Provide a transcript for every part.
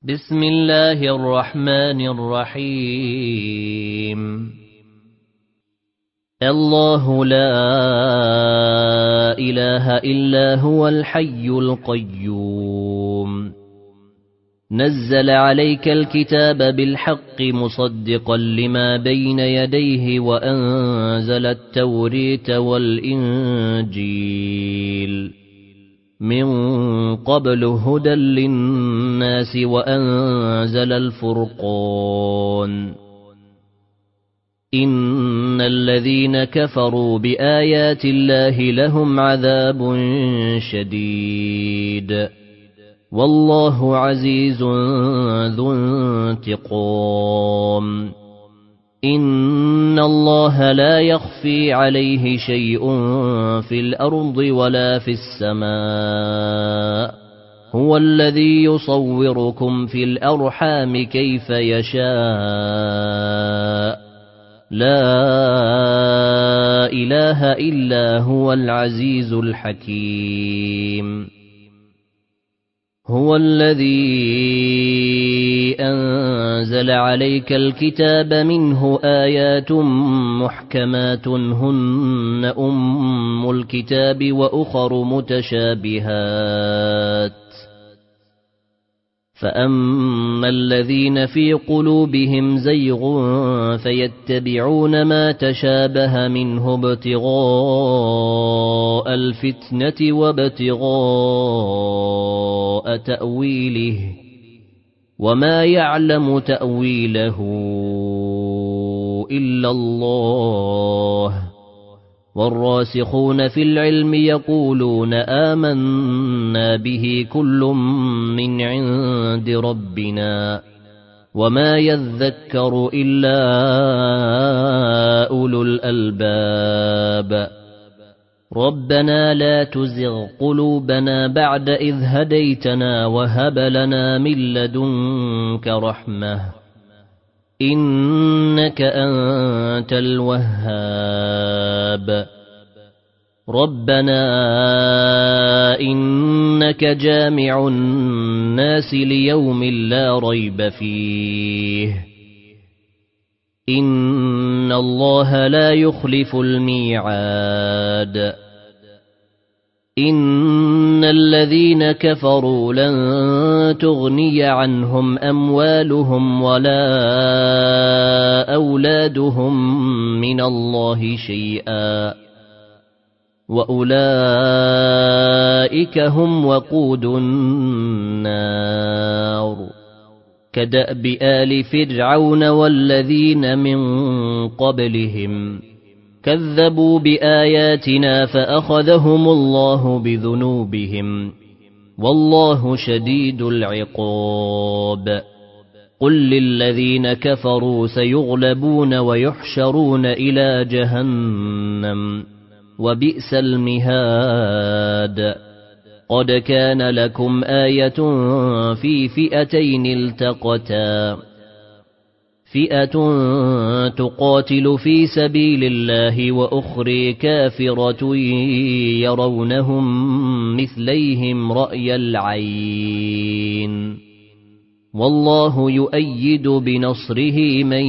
بسم الله الرحمن الرحيم. الله لا إله إلا هو الحي القيوم، نزل عليك الكتاب بالحق مصدقا لما بين يديه وأنزل التوريت والإنجيل من قبل هدى للناس وأنزل الفرقان. إن الذين كفروا بآيات الله لهم عذاب شديد والله عزيز ذو انتقام. إن الله لا يخفي عليه شيء في الأرض ولا في السماء، هو الذي يصوركم في الأرحام كيف يشاء، لا إله إلا هو العزيز الحكيم. هو الذي أنزل عليك الكتاب منه آيات محكمات هن أم الكتاب وأخر متشابهات، فأما الذين في قلوبهم زيغ فيتبعون ما تشابه منه ابتغاء الفتنة وابتغاء تأويله، وما يعلم تأويله إلا الله، والراسخون في العلم يقولون آمنا به كل من عند ربنا وما يذكر إلا أولو الألباب. ربنا لا تزغ قلوبنا بعد إذ هديتنا وهب لنا من لدنك رحمة إنك أنت الوهاب. ربنا إنك جامع الناس ليوم لا ريب فيه، إن الله لا يخلف الميعاد. إن الذين كفروا لن تغني عنهم أموالهم ولا أولادهم من الله شيئا، وأولئك هم وقود النار، كدأب آل فرعون والذين من قبلهم كذبوا بآياتنا فأخذهم الله بذنوبهم والله شديد العقاب. قل للذين كفروا سيغلبون ويحشرون إلى جهنم وبئس المهاد. قد كان لكم آية في فئتين التقتا، فئة تقاتل في سبيل الله وأخرى كافرة يرونهم مثليهم رأي العين، والله يؤيد بنصره من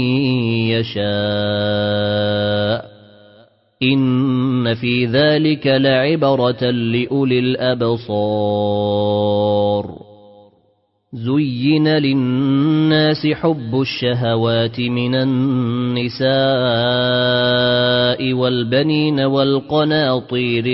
يشاء. إن في ذلك لعبرة لأولي الأبصار. زين للناس حب الشهوات من النساء والبنين والقناطير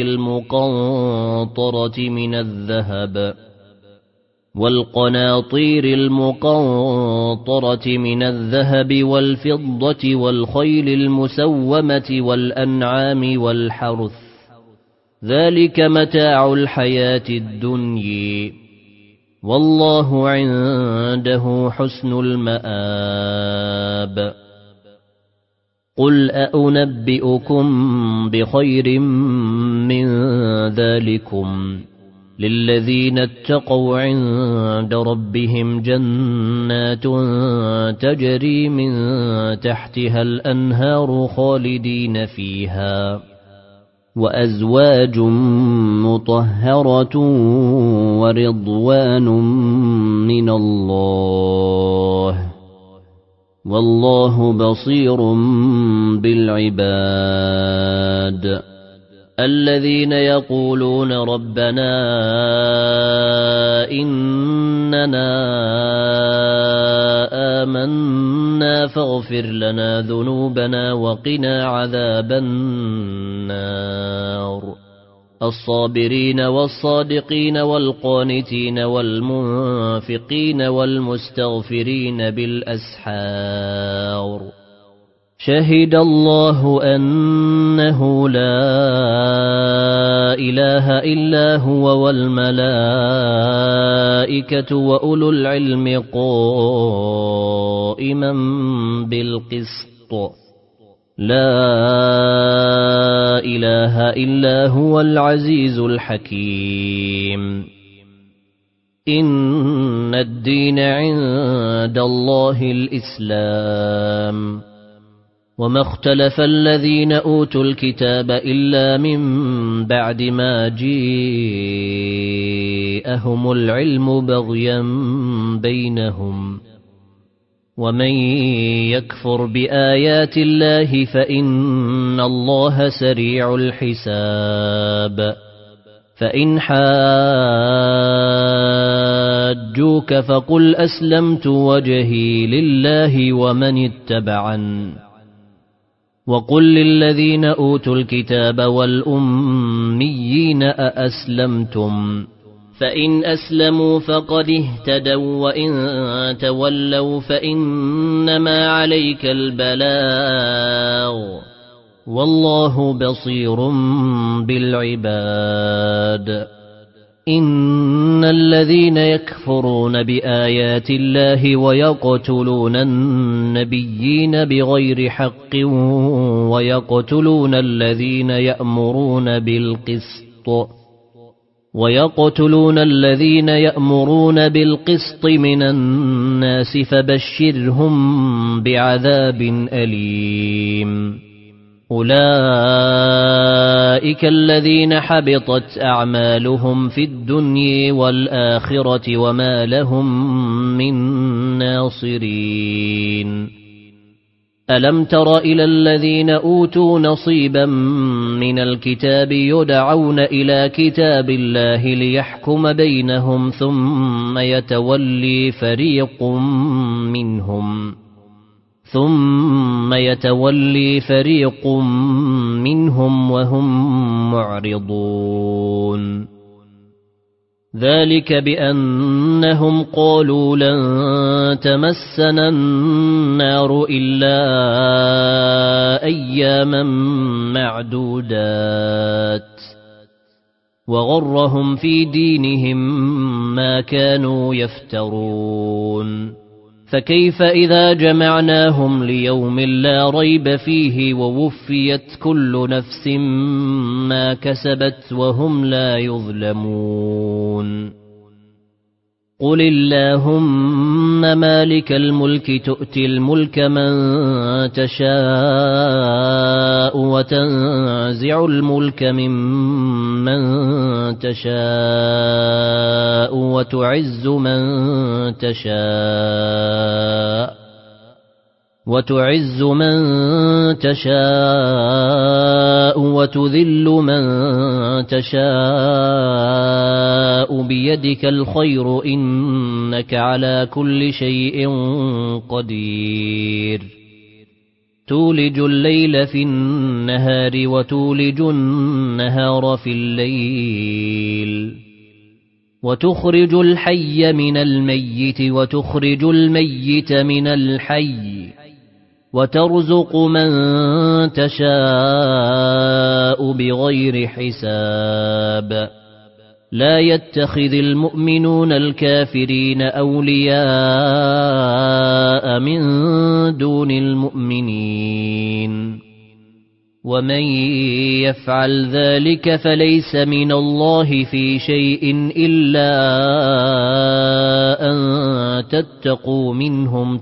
المقنطرة من الذهب والفضة والخيل المسومة والأنعام والحرث، ذلك متاع الحياة الدنيا، والله عنده حسن المآب. قل أنبئكم بخير من ذلكم للذين اتقوا عند ربهم جنات تجري من تحتها الأنهار خالدين فيها وأزواج مطهرة ورضوان من الله والله بصير بالعباد الذين يقولون ربنا إننا آمنا فاغفر لنا ذنوبنا وقنا عذاب النار الصابرين والصادقين والقانتين والمنفقين والمستغفرين بالأسحار شهد الله أنه لا إله إلا هو والملائكة وأولو العلم قائما بالقسط لا إله إلا هو العزيز الحكيم إن الدين عند الله الإسلام وما اختلف الذين أوتوا الكتاب إلا من بعد ما جاءهم العلم بغيا بينهم ومن يكفر بآيات الله فإن الله سريع الحساب فإن حاجوك فقل أسلمت وجهي لله ومن اتبعن وقل للذين أوتوا الكتاب والأميين أأسلمتم فإن أسلموا فقد اهتدوا وإن تولوا فإنما عليك البلاغ والله بصير بالعباد إن الذين يكفرون بآيات الله ويقتلون النبيين بغير حق ويقتلون الذين يأمرون بالقسط من الناس فبشرهم بعذاب أليم أولئك الذين حبطت أعمالهم في الدنيا والآخرة وما لهم من ناصرين ألم تر إلى الذين أوتوا نصيبا من الكتاب يدعون إلى كتاب الله ليحكم بينهم ثم يتولي فريق منهم وهم معرضون ذلك بأنهم قالوا لن تمسنا النار إلا أياما معدودات وغرهم في دينهم ما كانوا يفترون فكيف إذا جمعناهم ليوم لا ريب فيه ووفيت كل نفس ما كسبت وهم لا يظلمون قل اللهم مالك الملك تؤتي الملك من تشاء وتنزع الملك ممن تشاء وتعز من تشاء وتذل من تشاء بيدك الخير إنك على كل شيء قدير تولج الليل في النهار وتولج النهار في الليل وتخرج الحي من الميت وتخرج الميت من الحي وترزق من تشاء بغير حساب لا يتخذ المؤمنون الكافرين أولياء من دون المؤمنين ومن يفعل ذلك فليس من الله في شيء إلا أن تتقوا منهم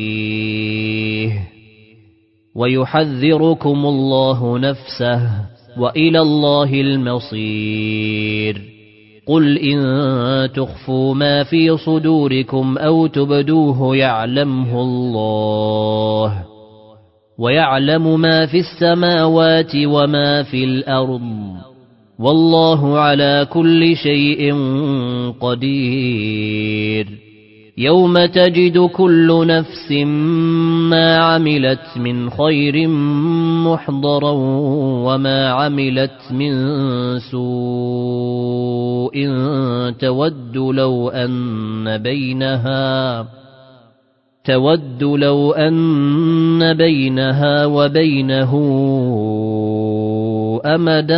تقيه ويحذركم الله نفسه وإلى الله المصير قل إن تخفوا ما في صدوركم أو تبدوه يعلمه الله ويعلم ما في السماوات وما في الأرض والله على كل شيء قدير يوم تجد كل نفس ما عملت من خير محضرا وما عملت من سوء تود لو أن بينها وبينه أمدا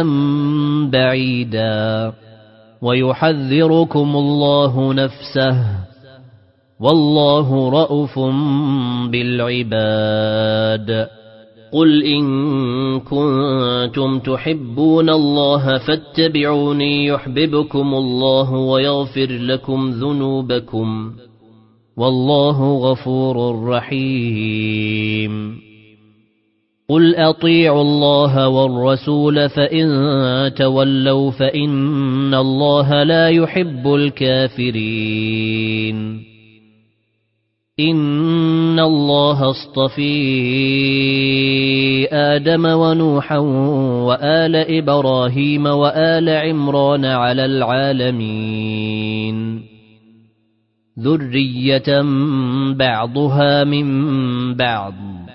بعيدا ويحذركم الله نفسه والله رءوف بالعباد قل إن كنتم تحبون الله فاتبعوني يحببكم الله ويغفر لكم ذنوبكم والله غفور رحيم قل أطيعوا الله والرسول فإن تولوا فإن الله لا يحب الكافرين إن الله اصطفى آدم ونوحا وآل إبراهيم وآل عمران على العالمين ذرية بعضها من بعض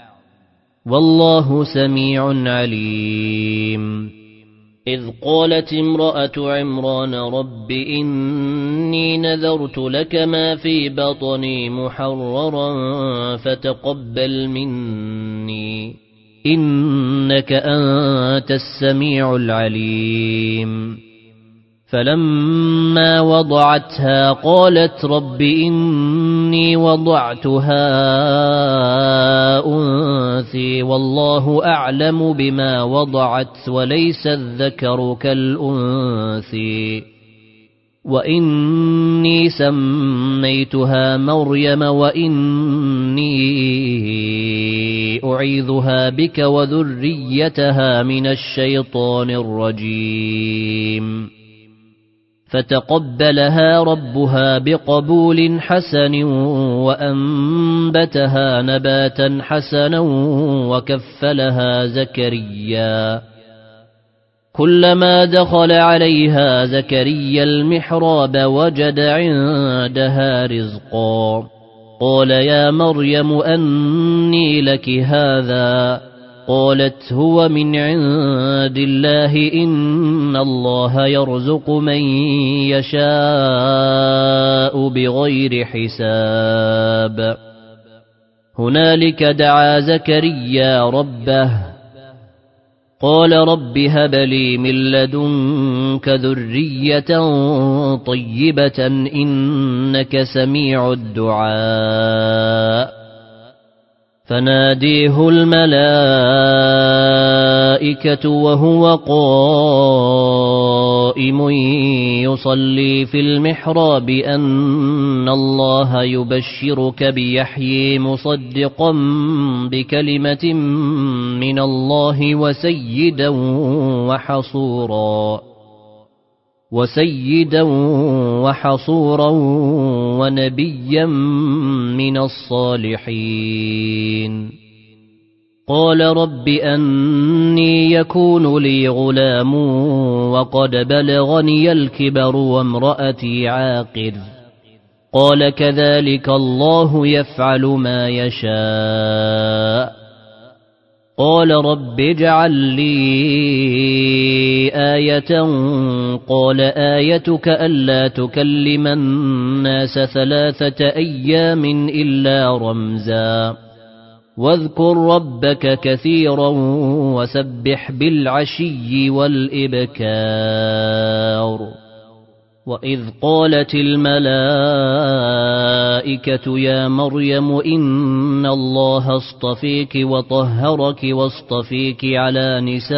والله سميع عليم إذ قالت امرأة عمران رب إني نذرت لك ما في بطني محررا فتقبل مني إنك أنت السميع العليم فلما وضعتها قالت رب إني وضعتها أنثى والله أعلم بما وضعت وليس الذكر كالأنثى وإني سميتها مريم وإني أعيذها بك وذريتها من الشيطان الرجيم فتقبلها ربها بقبول حسن وأنبتها نباتا حسنا وكفلها زكريا كلما دخل عليها زكريا المحراب وجد عندها رزقا قال يا مريم أني لك هذا قالت هو من عند الله إن الله يرزق من يشاء بغير حساب هنالك دعا زكريا ربه قال رب هب لي من لدنك ذرية طيبة إنك سميع الدعاء فناديه الملائكة وهو قائم يصلي في المحراب أن الله يبشرك بيحيى مصدقا بكلمة من الله وسيدا وحصورا ونبيا من الصالحين قال رب أني يكون لي غلام وقد بلغني الكبر وامرأتي عاقر قال كذلك الله يفعل ما يشاء قال رب اجعل لي آية قال آيتك ألا تكلم الناس 3 أيام إلا رمزا واذكر ربك كثيرا وسبح بالعشي والإبكار وإذ قالت الملائكة يا مريم إن الله اصطفيك وطهرك واصطفيك على نساء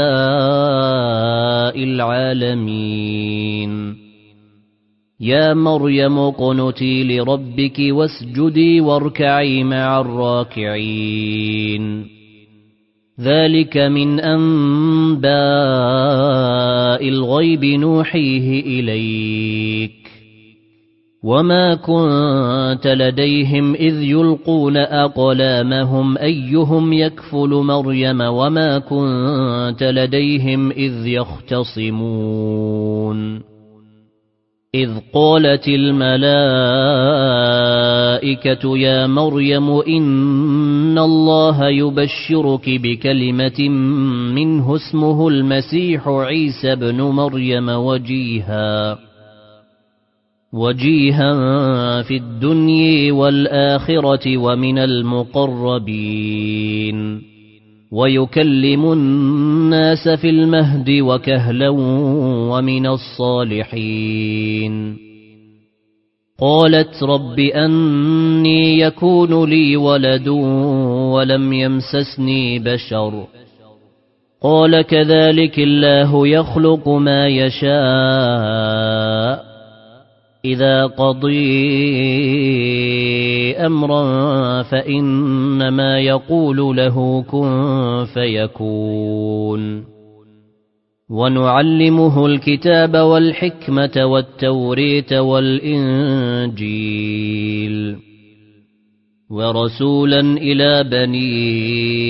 العالمين يا مريم اقنتي لربك واسجدي واركعي مع الراكعين ذلك من أنباء الغيب نوحيه إليك وما كنت لديهم إذ يلقون أقلامهم أيهم يكفل مريم وما كنت لديهم إذ يختصمون إذ قالت الملائكة يا مريم إن الله يبشرك بكلمة منه اسمه المسيح عيسى بن مريم وجيها في الدنيا والآخرة ومن المقربين ويكلم الناس في المهد وكهلا ومن الصالحين قالت رب أني يكون لي ولد ولم يمسسني بشر قال كذلك الله يخلق ما يشاء إذا قضي أمرا فإنما يقول له كن فيكون ونعلمه الكتاب والحكمة والتوريت والإنجيل ورسولا إلى بني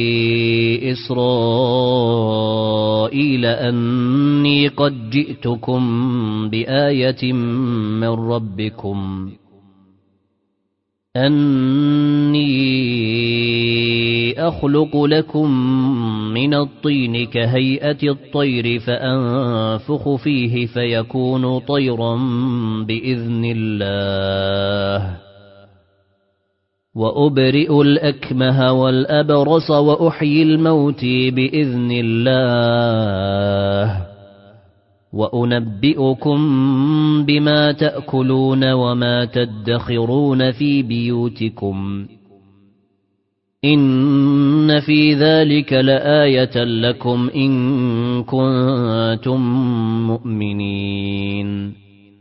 إسرائيل أني قد جئتكم بآية من ربكم أني أخلق لكم من الطين كهيئة الطير فأنفخ فيه فيكون طيرا بإذن الله وأبرئ الأكمه والأبرص وأحيي الموت بإذن الله وأنبئكم بما تأكلون وما تدخرون في بيوتكم إن في ذلك لآية لكم إن كنتم مؤمنين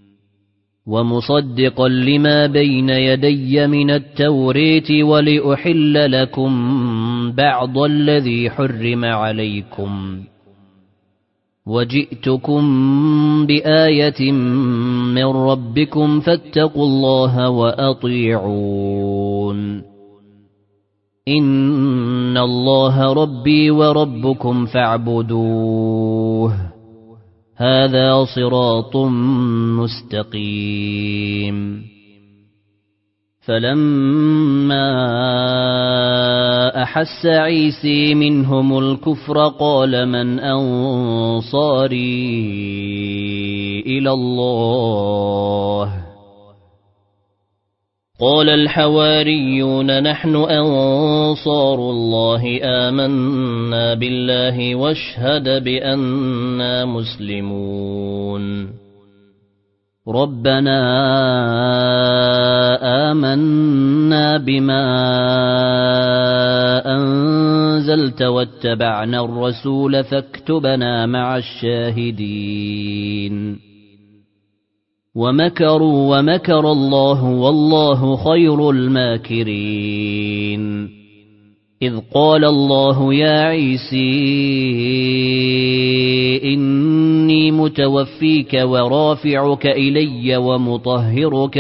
ومصدقا لما بين يدي من التوريت ولأحل لكم بعض الذي حرم عليكم وجئتكم بآية من ربكم فاتقوا الله وأطيعون إن الله ربي وربكم فاعبدوه هذا صراط مستقيم فلما أحس عيسى منهم الكفر قال من أنصاري إلى الله قال الحواريون نحن أنصار الله آمنا بالله واشهد بأننا مسلمون ربنا آمنا بما أنزلت واتبعنا الرسول فاكتبنا مع الشاهدين ومكروا ومكر الله والله خير الماكرين إذ قال الله يا عيسى إني متوفيك ورافعك إلي ومطهرك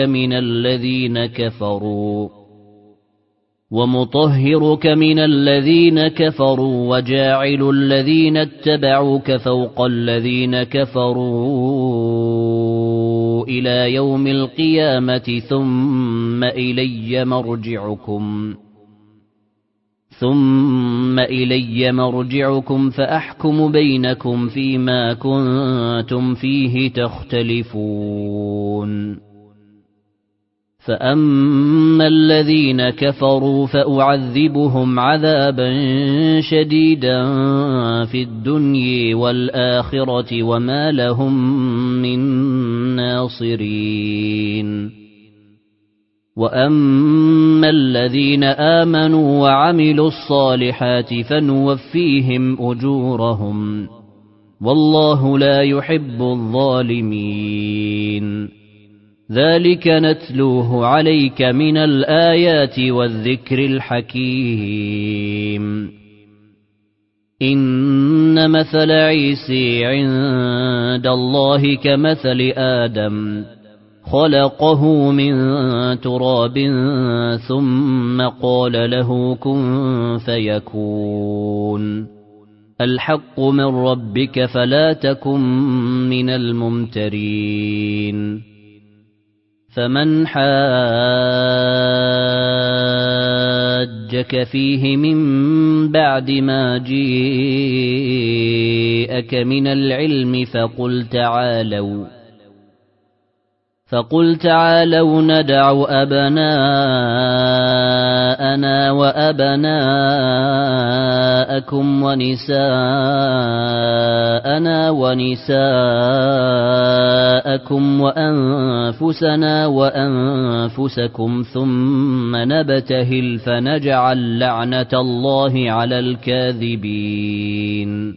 من الذين كفروا وجاعل الذين اتبعوك فوق الذين كفروا إلى يوم القيامة ثم إلي مرجعكم فأحكم بينكم فيما كنتم فيه تختلفون فأما الذين كفروا فأعذبهم عذابا شديدا في الدنيا والآخرة وما لهم من ناصرين وأما الذين آمنوا وعملوا الصالحات فنوفيهم أجورهم والله لا يحب الظالمين ذلك نتلوه عليك من الآيات والذكر الحكيم إن مثل عيسى عند الله كمثل آدم خلقه من تراب ثم قال له كن فيكون الحق من ربك فلا تكن من الممترين فمن حاجك فيه من بعد ما جيءك من العلم فقل تعالوا ندع أبناءنا وأبناءكم ونساءنا ونساءكم وأنفسنا وأنفسكم ثم نبتهل فنجعل لعنة الله على الكاذبين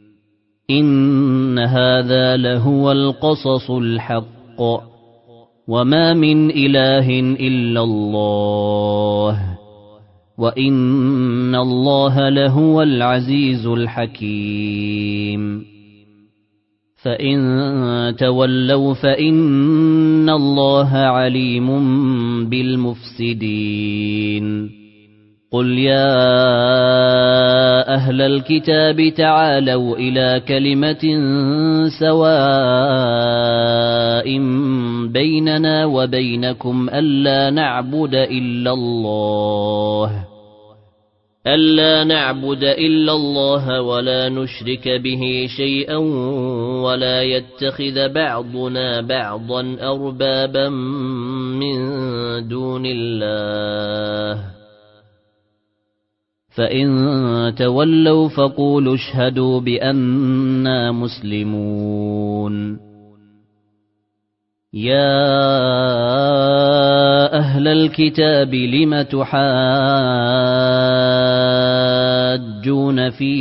إن هذا لهو القصص الحق وما من إله إلا الله وإن الله لهو العزيز الحكيم فإن تولوا فإن الله عليم بالمفسدين قل يا أهل الكتاب تعالوا إلى كلمة سواء بيننا وبينكم ألا نعبد إلا الله ولا نشرك به شيئا ولا يتخذ بعضنا بعضا أربابا من دون الله فإن تولوا فقولوا اشهدوا بأننا مسلمون يا أهل الكتاب لم تحاجون في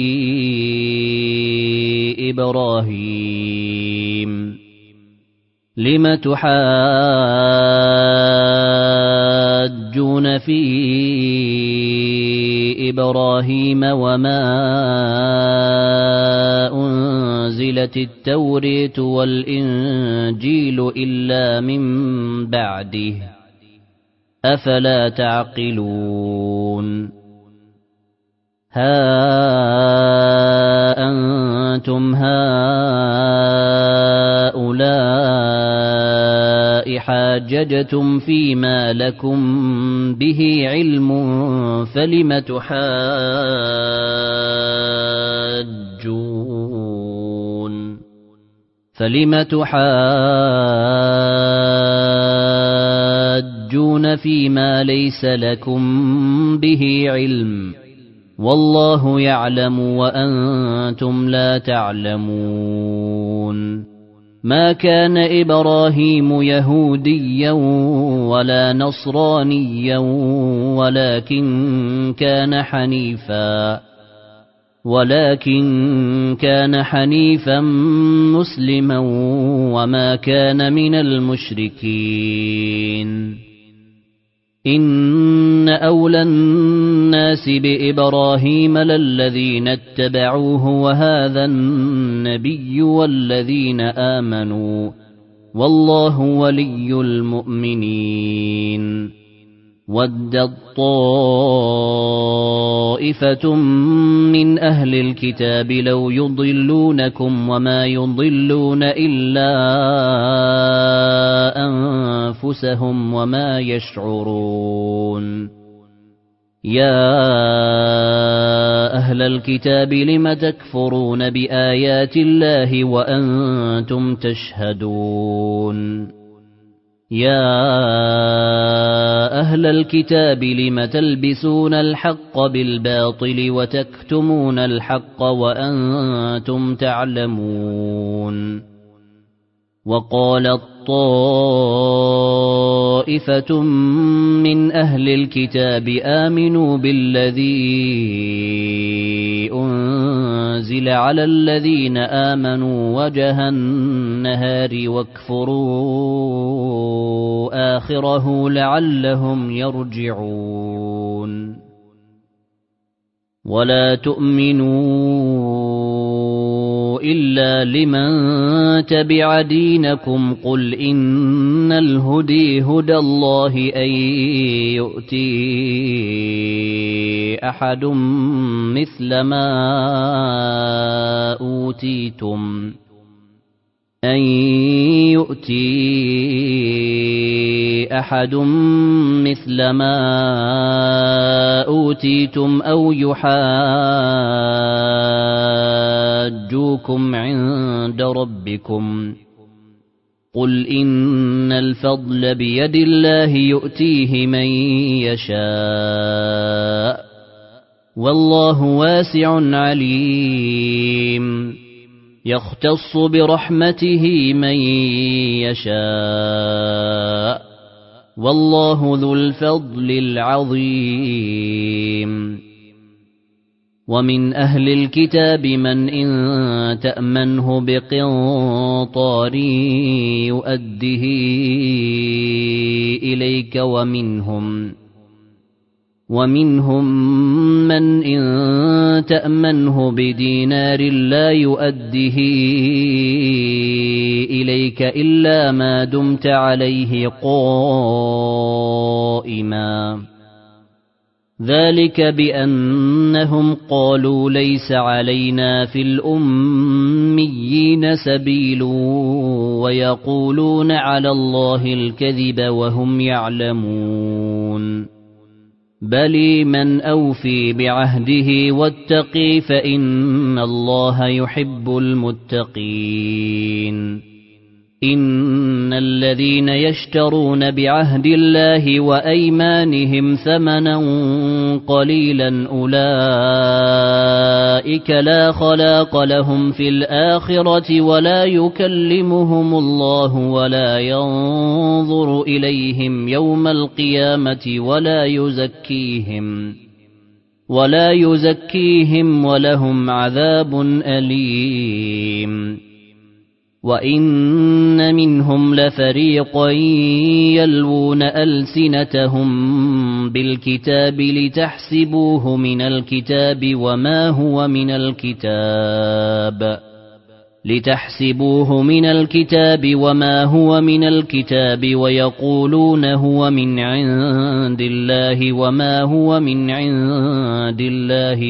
إبراهيم وما أنزلت التوراة والإنجيل إلا من بعده أفلا تعقلون ها أنتم هؤلاء حاججتم فيما لكم به علم فلم تحاجون فيما ليس لكم به علم والله يعلم وأنتم لا تعلمون ما كان إبراهيم يهوديا ولا نصرانيا ولكن كان حنيفا مسلما وما كان من المشركين إن أولى الناس بإبراهيم للذين اتبعوه وهذا النبي والذين آمنوا والله ولي المؤمنين ودت طائفة من أهل الكتاب لو يضلونكم وما يضلون إلا أنفسهم وما يشعرون يا أهل الكتاب لم تكفرون بآيات الله وأنتم تشهدون يا أهل الكتاب لم تلبسون الحق بالباطل وتكتمون الحق وأنتم تعلمون وقالت طائفة من أهل الكتاب آمنوا بالذي أنزل على الذين آمنوا وجه النهار واكفروا آخره لعلهم يرجعون ولا تؤمنوا إلا لمن تبع دينكم قل إن الهدي هدى الله أن يؤتي أحد مثل ما أوتيتم أو يحاجوكم عند ربكم قل إن الفضل بيد الله يؤتيه من يشاء والله واسع عليم يختص برحمته من يشاء والله ذو الفضل العظيم ومن أهل الكتاب من إن تأمنه بقنطار يؤده إليك ومنهم من إن تأمنه بدينار لا يؤده إليك إلا ما دمت عليه قائما ذلك بأنهم قالوا ليس علينا في الأميين سبيل ويقولون على الله الكذب وهم يعلمون بل من أوفي بعهده واتقي فإن الله يحب المتقين إن الذين يشترون بعهد الله وأيمانهم ثمنا قليلا أولئك لا خلاق لهم في الآخرة ولا يكلمهم الله ولا ينظر إليهم يوم القيامة ولا يزكيهم ولهم عذاب أليم وإن منهم لفريقا يلوون ألسنتهم بالكتاب لتحسبوه من الكتاب وما هو من الكتاب ويقولون هو من عند الله وما هو من عند الله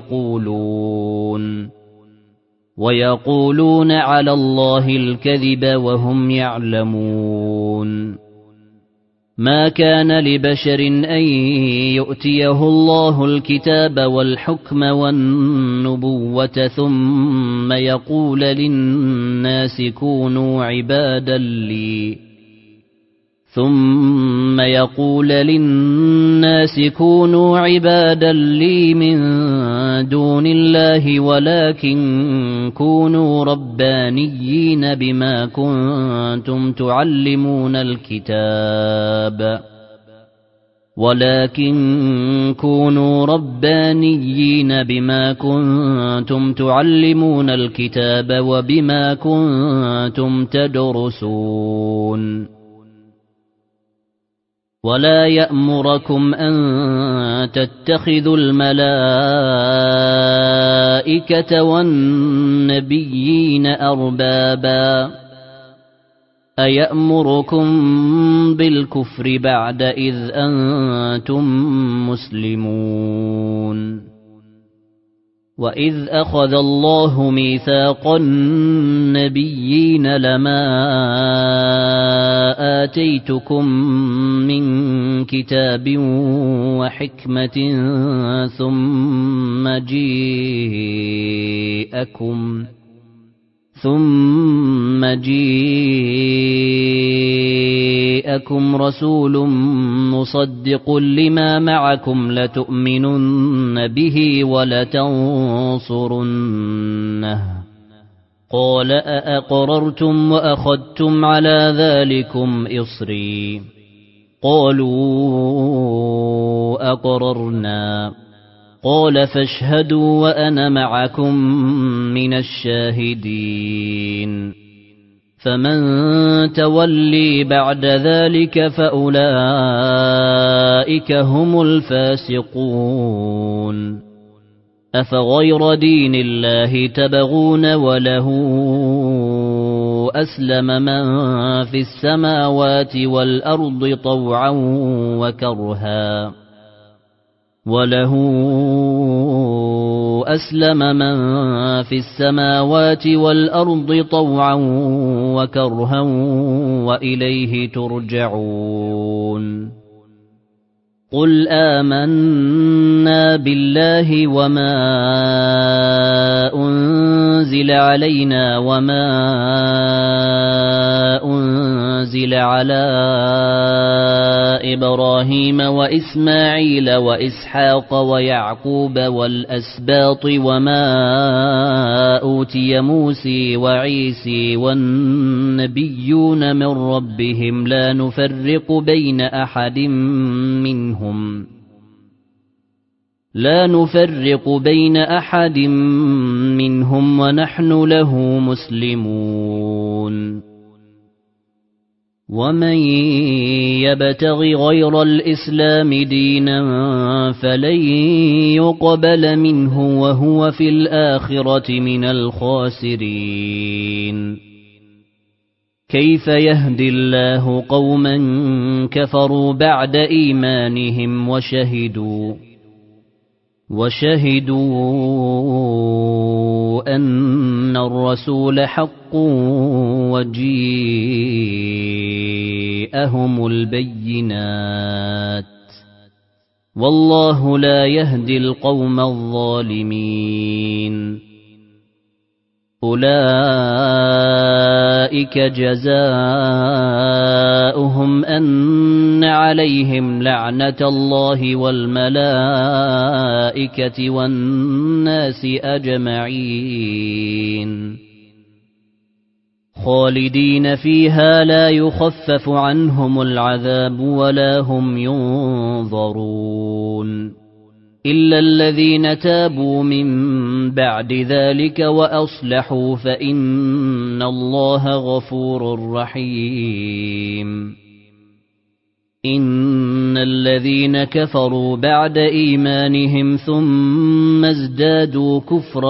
ويقولون على الله الكذب وهم يعلمون ما كان لبشر أن يؤتيه الله الكتاب والحكم والنبوة ثم يقول للناس كونوا عبادا لي من دون الله ولكن كونوا ربانيين بما كنتم تعلمون الكتاب وبما كنتم تدرسون ولا يأمركم أن تتخذوا الملائكة والنبيين أربابا أيأمركم بالكفر بعد إذ أنتم مسلمون وإذ أخذ الله ميثاق النبيين لما آتيتكم من كتاب وحكمة ثم جيءكم رسول مصدق لما معكم لتؤمنن به ولتنصرنه قال أأقررتم وأخذتم على ذلكم إصري قالوا أقررنا قال فاشهدوا وأنا معكم من الشاهدين فمن تولي بعد ذلك فأولئك هم الفاسقون أفغير دين الله تبغون وله أسلم من في السماوات والأرض طوعا وكرها وله أسلم من في السماوات والأرض طوعا وكرها وإليه ترجعون قل آمنا بالله وما أنزل علينا وما أنزل على إبراهيم وإسماعيل وإسحاق ويعقوب والأسباط وما أوتي موسى وعيسى والنبيون من ربهم لا نفرق بين أحد منهم ونحن له مسلمون ومن يبتغ غير الإسلام دينا فلن يقبل منه وهو في الآخرة من الخاسرين كيف يهدي الله قوما كفروا بعد إيمانهم وشهدوا أن الرسول حق وجيءهم البينات والله لا يهدي القوم الظالمين أولئك جزاؤهم أن عليهم لعنة الله والملائكة والناس أجمعين خالدين فيها لا يخفف عنهم العذاب ولا هم ينظرون إلا الذين تابوا من بعد ذلك وأصلحوا فإن الله غفور رحيم إن الذين كفروا بعد إيمانهم ثم ازدادوا كفرا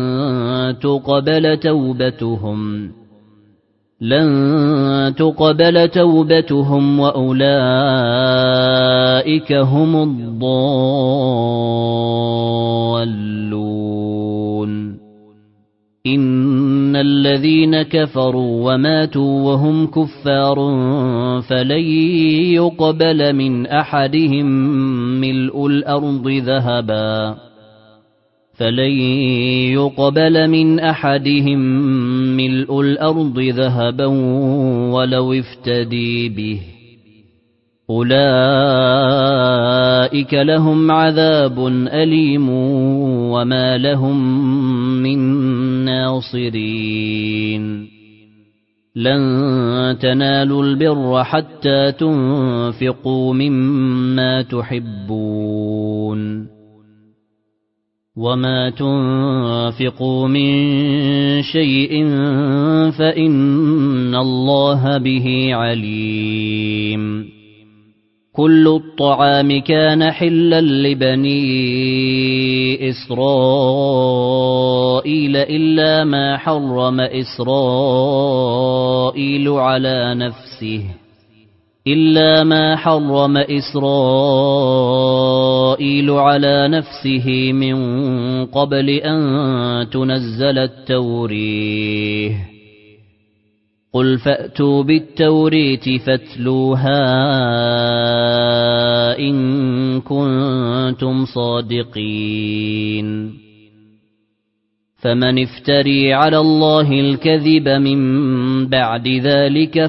لن تقبل توبتهم وأولئك هم الضالون إن الذين كفروا وماتوا وهم كفار فلن يقبل من أحدهم ملء الأرض ذهبا ولو افتدي به أولئك لهم عذاب أليم وما لهم من ناصرين لن تنالوا البر حتى تنفقوا مما تحبون وما تنفقوا من شيء فإن الله به عليم كل الطعام كان حلا لبني إسرائيل إلا ما حرم إسرائيل على نفسه من قبل أن تنزل التوريه قل فأتوا بالتورية فاتلوها إن كنتم صادقين فمن افتري على الله الكذب من بعد ذلك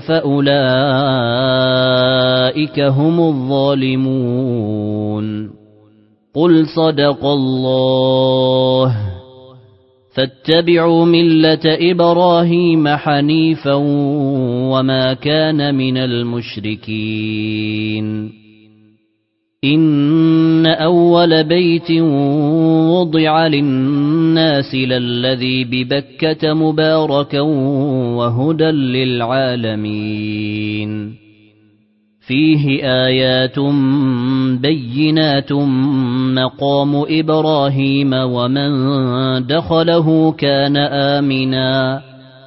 فأولئك هم الظالمون قل صدق الله فاتبعوا ملة إبراهيم حنيفا وما كان من المشركين إن أول بيت وضع للناس للذي ببكة مباركا وهدى للعالمين فيه آيات بينات مقام إبراهيم ومن دخله كان آمنا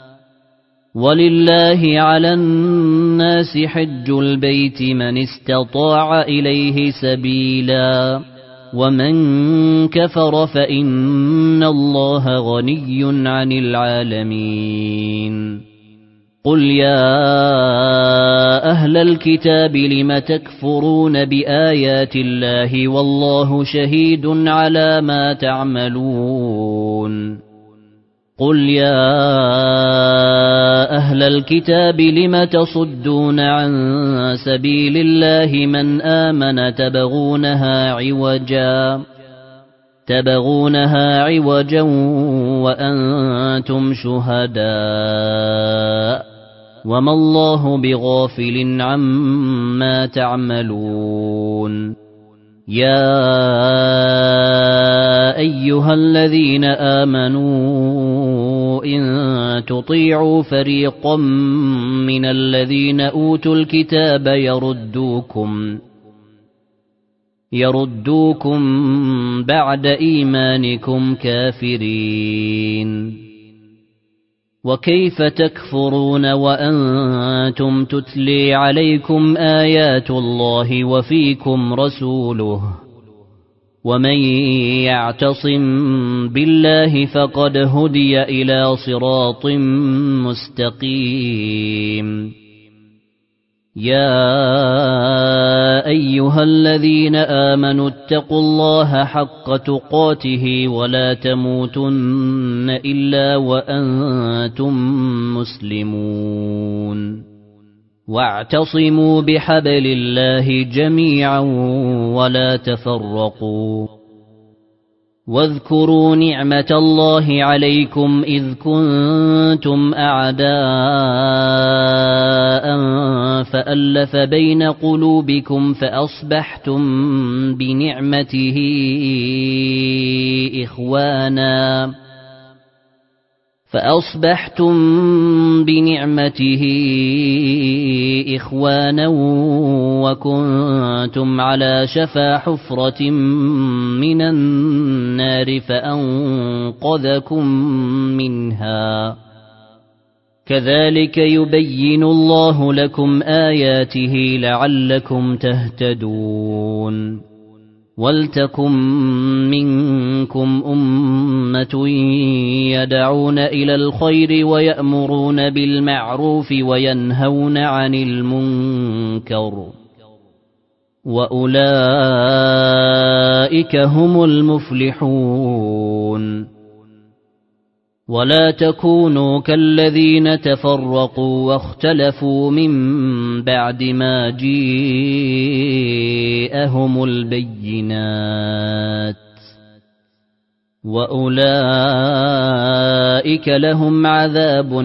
ولله على الناس حج البيت من استطاع إليه سبيلا ومن كفر فإن الله غني عن العالمين قل يا أهل الكتاب لم تكفرون بآيات الله والله شهيد على ما تعملون قل يا أهل الكتاب لم تصدون عن سبيل الله من آمن تبغونها عوجا وأنتم شهداء وما الله بغافل عما تعملون يا أيها الذين آمنوا إن تطيعوا فريقا من الذين أوتوا الكتاب يردوكم بعد إيمانكم كافرين وكيف تكفرون وأنتم تتلي عليكم آيات الله وفيكم رسوله ومن يعتصم بالله فقد هدي إلى صراط مستقيم يا أيها الذين آمنوا اتقوا الله حق تقاته ولا تموتن إلا وأنتم مسلمون واعتصموا بحبل الله جميعا ولا تفرقوا واذكروا نعمة الله عليكم إذ كنتم أعداء فألف بين قلوبكم فأصبحتم بنعمته إخوانا وكنتم على شفا حفرة من النار فأنقذكم منها كذلك يبين الله لكم آياته لعلكم تهتدون ولتكن منكم أمة يدعون إلى الخير ويأمرون بالمعروف وينهون عن المنكر وأولئك هم المفلحون ولا تكونوا كالذين تفرقوا واختلفوا من بعد ما جاءهم البينات وأولئك لهم عذاب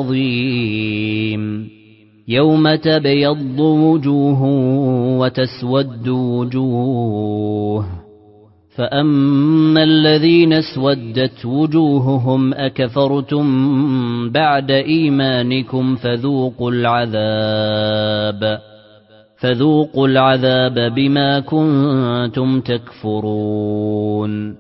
عظيم يوم تبيض وجوه وتسود وجوه فأما الذين اسودت وجوههم أكفرتم بعد إيمانكم فذوقوا العذاب بما كنتم تكفرون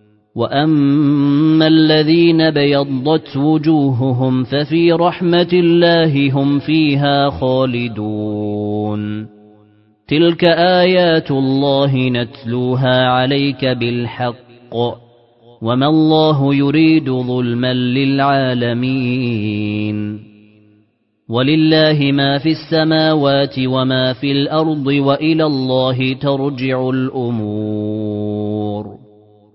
وأما الذين بيضت وجوههم ففي رحمة الله هم فيها خالدون تلك آيات الله نتلوها عليك بالحق وما الله يريد ظلما للعالمين ولله ما في السماوات وما في الأرض وإلى الله ترجع الأمور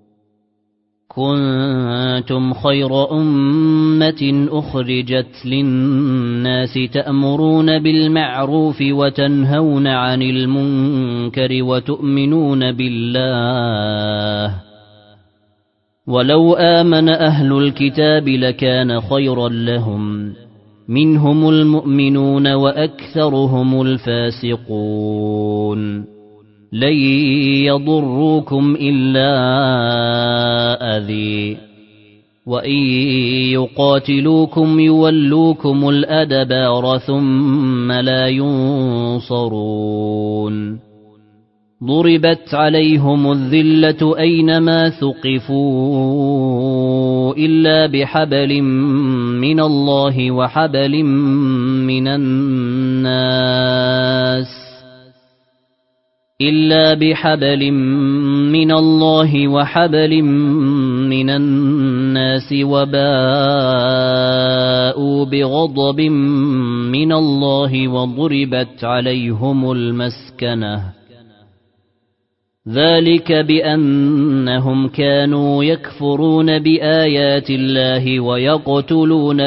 كنتم خير أمة أخرجت للناس تأمرون بالمعروف وتنهون عن المنكر وتؤمنون بالله ولو آمن أهل الكتاب لكان خيرا لهم منهم المؤمنون وأكثرهم الفاسقون لن يضروكم إلا أذى وإن يقاتلوكم يولوكم الأدبار ثم لا ينصرون ضربت عليهم الذلة أينما ثقفوا إلا بحبل من الله وحبل من الناس وباءوا بغضب من الله وضربت عليهم المسكنة ذلك بأنهم كانوا يكفرون بآيات الله ويقتلون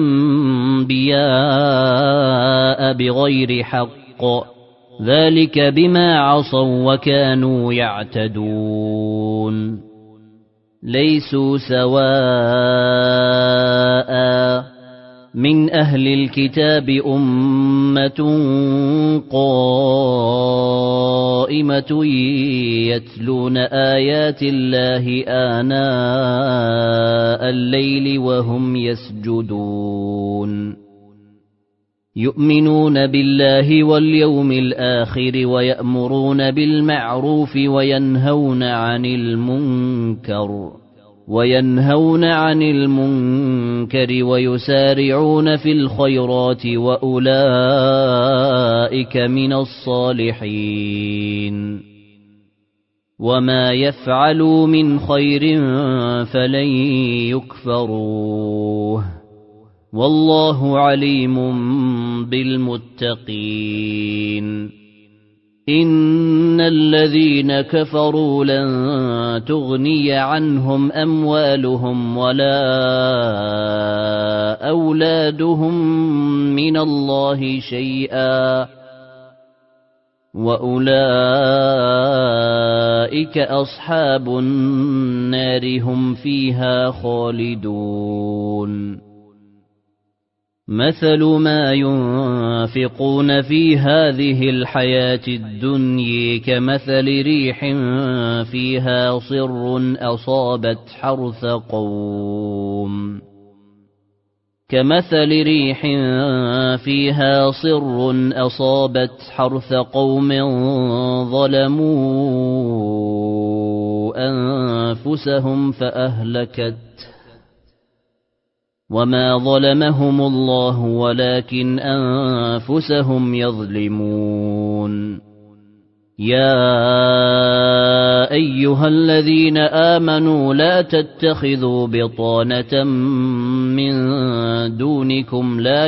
الأنبياء بغير حق ذلك بما عصوا وكانوا يعتدون ليسوا سواء من أهل الكتاب أمة قائمة يتلون آيات الله آناء الليل وهم يسجدون يؤمنون بالله واليوم الآخر ويأمرون بالمعروف وينهون عن المنكر ويسارعون في الخيرات وأولئك من الصالحين وما يفعلوا من خير فلن يكفروه والله عليم بالمتقين إن الذين كفروا لن تغني عنهم أموالهم ولا أولادهم من الله شيئا وأولئك أصحاب النار هم فيها خالدون مثل ما ينفقون في هذه الحياة الدنيا كمثل ريح فيها صر أصابت حرث قوم ظلموا أنفسهم فأهلكت وما ظلمهم الله ولكن أنفسهم يظلمون يا أيها الذين آمنوا لا تتخذوا بطانة من دونكم لا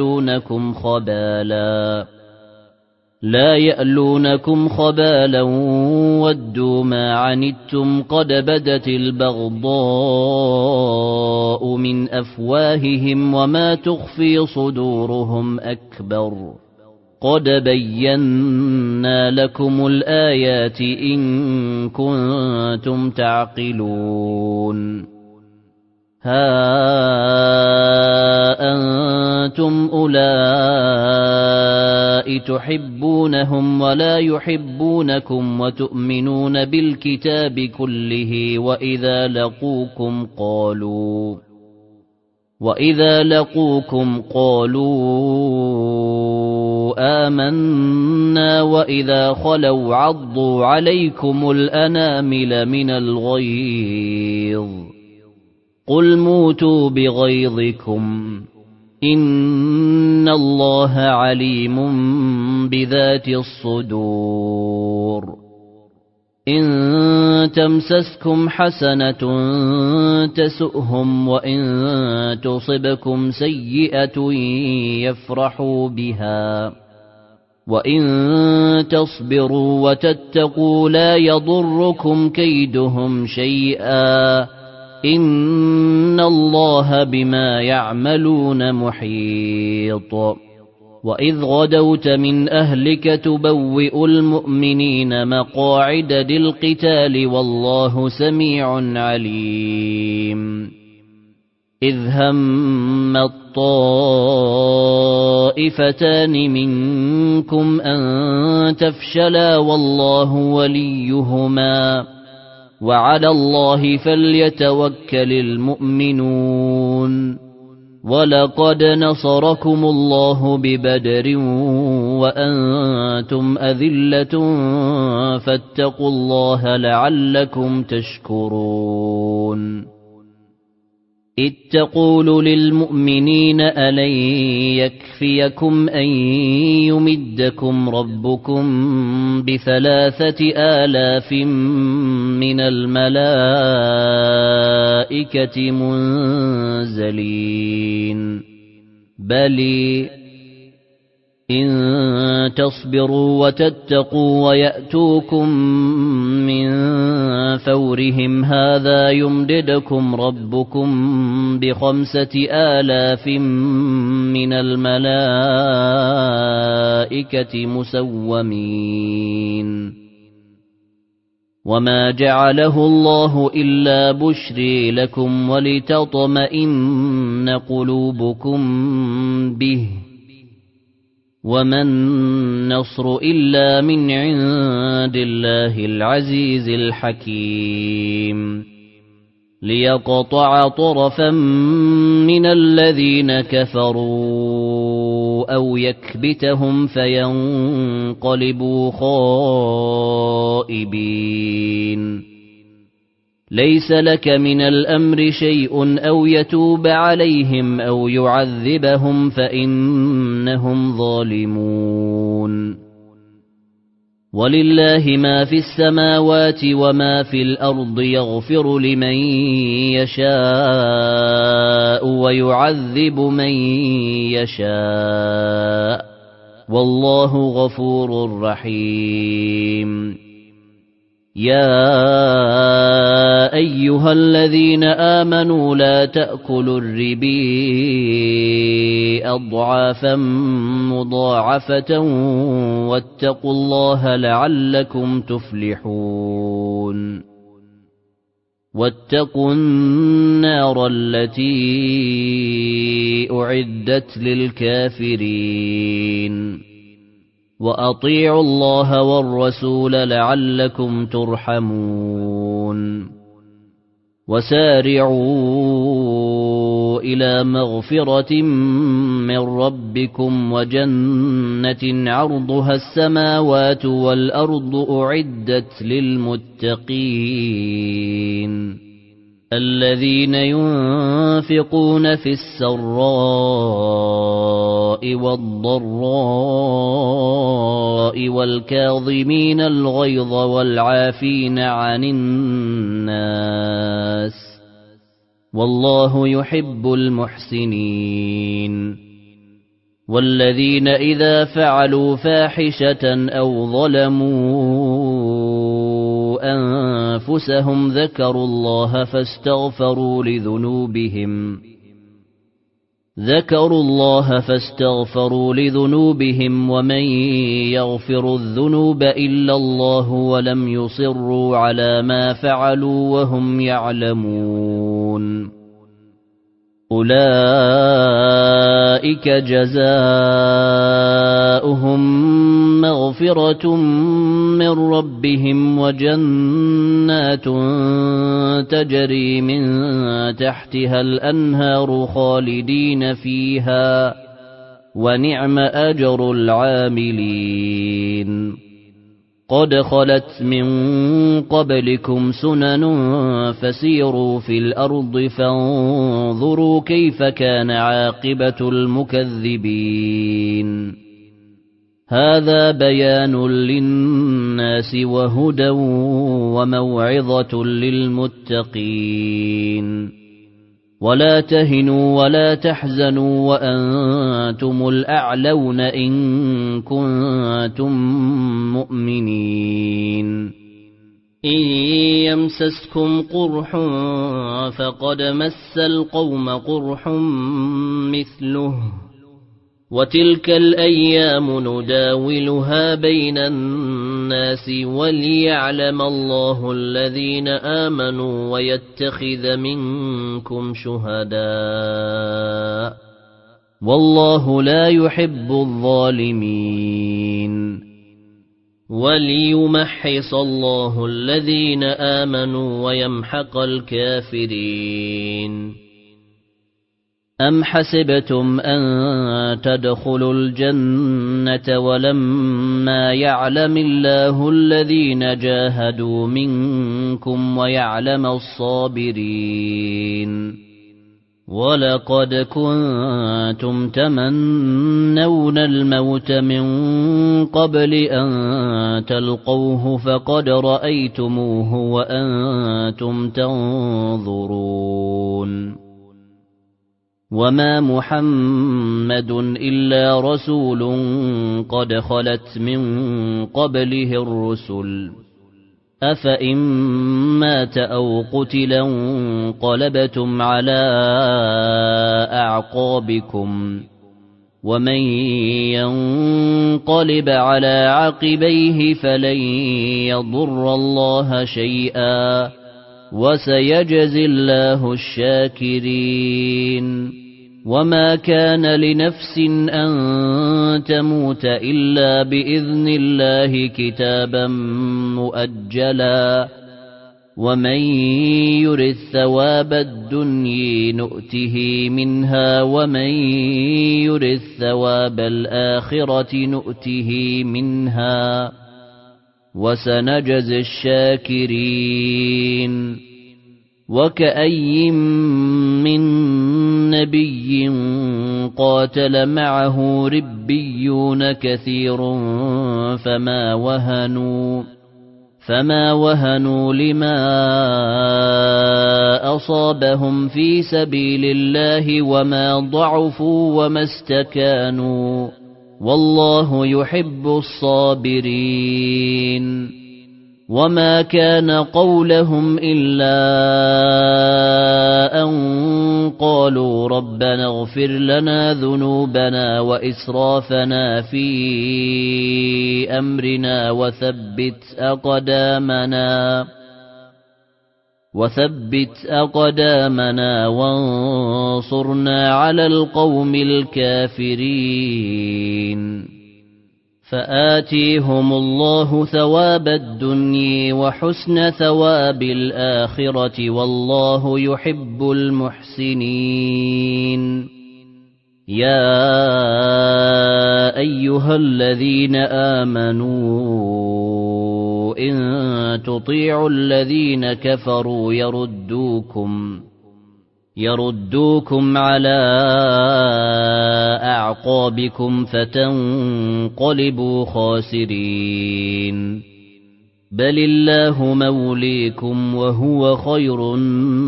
يألونكم خبالا ودوا ما عنتم قد بدت البغضاء من أفواههم وما تخفي صدورهم أكبر قد بينا لكم الآيات إن كنتم تعقلون ها أنتم أولئك تحبونهم ولا يحبونكم وتؤمنون بالكتاب كله وإذا لقوكم قالوا آمنا وإذا خلوا عضوا عليكم الأنامل من الغيظ قل موتوا بغيظكم إن الله عليم بذات الصدور إن تمسسكم حسنة تسؤهم وإن تصبكم سيئة يفرحوا بها وإن تصبروا وتتقوا لا يضركم كيدهم شيئا إن الله بما يعملون محيط وإذ غدوت من أهلك تبوئ المؤمنين مقاعد للقتال والله سميع عليم إذ هم الطائفتان منكم أن تفشلا والله وليهما وعلى الله فليتوكل المؤمنون ولقد نصركم الله ببدر وأنتم أذلة فاتقوا الله لعلكم تشكرون إذ تقول للمؤمنين ألن يكفيكم أن يمدكم ربكم ب3,000 من الملائكة منزلين بل إن تصبروا وتتقوا ويأتوكم من فورهم هذا يمددكم ربكم ب5,000 من الملائكة مسومين وما جعله الله إلا بشري لكم ولتطمئن قلوبكم به وما النصر إلا من عند الله العزيز الحكيم ليقطع طرفا من الذين كفروا أو يكبتهم فينقلبوا خائبين ليس لك من الأمر شيء أو يتوب عليهم أو يعذبهم فإنهم ظالمون ولله ما في السماوات وما في الأرض يغفر لمن يشاء ويعذب من يشاء والله غفور رحيم يا أيها الذين آمنوا لا تأكلوا الربا أضعافا مضاعفة واتقوا الله لعلكم تفلحون واتقوا النار التي أعدت للكافرين وأطيعوا الله والرسول لعلكم ترحمون وسارعوا إلى مغفرة من ربكم وجنة عرضها السماوات والأرض أعدت للمتقين الذين ينفقون في السراء والضراء والكاظمين الغيظ والعافين عن الناس والله يحب المحسنين والذين إذا فعلوا فاحشة أو ظلموا أنفسهم ذكروا الله فاستغفروا لذنوبهم ومن يغفر الذنوب إلا الله ولم يصروا على ما فعلوا وهم يعلمون أولئك جزاؤهم مغفرة من ربهم وجنات تجري من تحتها الأنهار خالدين فيها ونعم أجر العاملين قد خلت من قبلكم سنن فسيروا في الأرض فانظروا كيف كان عاقبة المكذبين هذا بيان للناس وهدى وموعظة للمتقين ولا تهنوا ولا تحزنوا وأنتم الأعلون إن كنتم مؤمنين إن يمسسكم قرح فقد مس القوم قرح مثله وتلك الأيام نداولها بين الناس وليعلم الله الذين آمنوا ويتخذ منكم شهداء والله لا يحب الظالمين وليمحص الله الذين آمنوا ويمحق الكافرين أَمْ حَسِبْتُمْ أَن تَدْخُلُوا الْجَنَّةَ وَلَمَّا يَعْلَمِ اللَّهُ الَّذِينَ جَاهَدُوا مِنكُمْ وَيَعْلَمَ الصَّابِرِينَ وَلَقَدْ كُنتُمْ تَمَنَّوْنَ الْمَوْتَ مِن قَبْلِ أَن تَلْقَوْهُ فَقَدْ رَأَيْتُمُوهُ وَأَنتُمْ تَنظُرُونَ وَمَا مُحَمَّدٌ إِلَّا رَسُولٌ قَدْ خَلَتْ مِن قَبْلِهِ الرُّسُلُ أَفَإِن مَّاتَ أَوْ قُتِلَ انقَلَبْتُمْ عَلَى أَعْقَابِكُمْ وَمَن يَنقَلِبْ عَلَى عَقِبَيْهِ فَلَن يَضُرَّ اللَّهَ شَيْئًا وَسَيَجْزِي اللَّهُ الشَّاكِرِينَ وَمَا كَانَ لِنَفْسٍ أَن تَمُوتَ إِلَّا بِإِذْنِ اللَّهِ كِتَابًا مُؤَجَّلًا وَمَن يُرِدْ ثَوَابَ الدُّنْيَا نُؤْتِهِ مِنْهَا وَمَن يُرِدْ ثَوَابَ الْآخِرَةِ نُؤْتِهِ مِنْهَا وَسَنَجْزِي الشَّاكِرِينَ وَكَأَيٍّ مِّن نَّبِيٍّ قَاتَلَ مَعَهُ رِبِّيُّونَ كَثِيرٌ فما وهنوا لما أصابهم في سبيل الله وما ضعفوا وما استكانوا والله يحب الصابرين وما كان قولهم إلا أن قالوا ربنا اغفر لنا ذنوبنا وإسرافنا في أمرنا وثبت أقدامنا وانصرنا على القوم الكافرين فآتيهم الله ثواب الدنيا وحسن ثواب الآخرة والله يحب المحسنين يا أيها الذين آمنوا إن تطيعوا الذين كفروا يردوكم على أعقابكم فتنقلبوا خاسرين بل الله موليكم وهو خير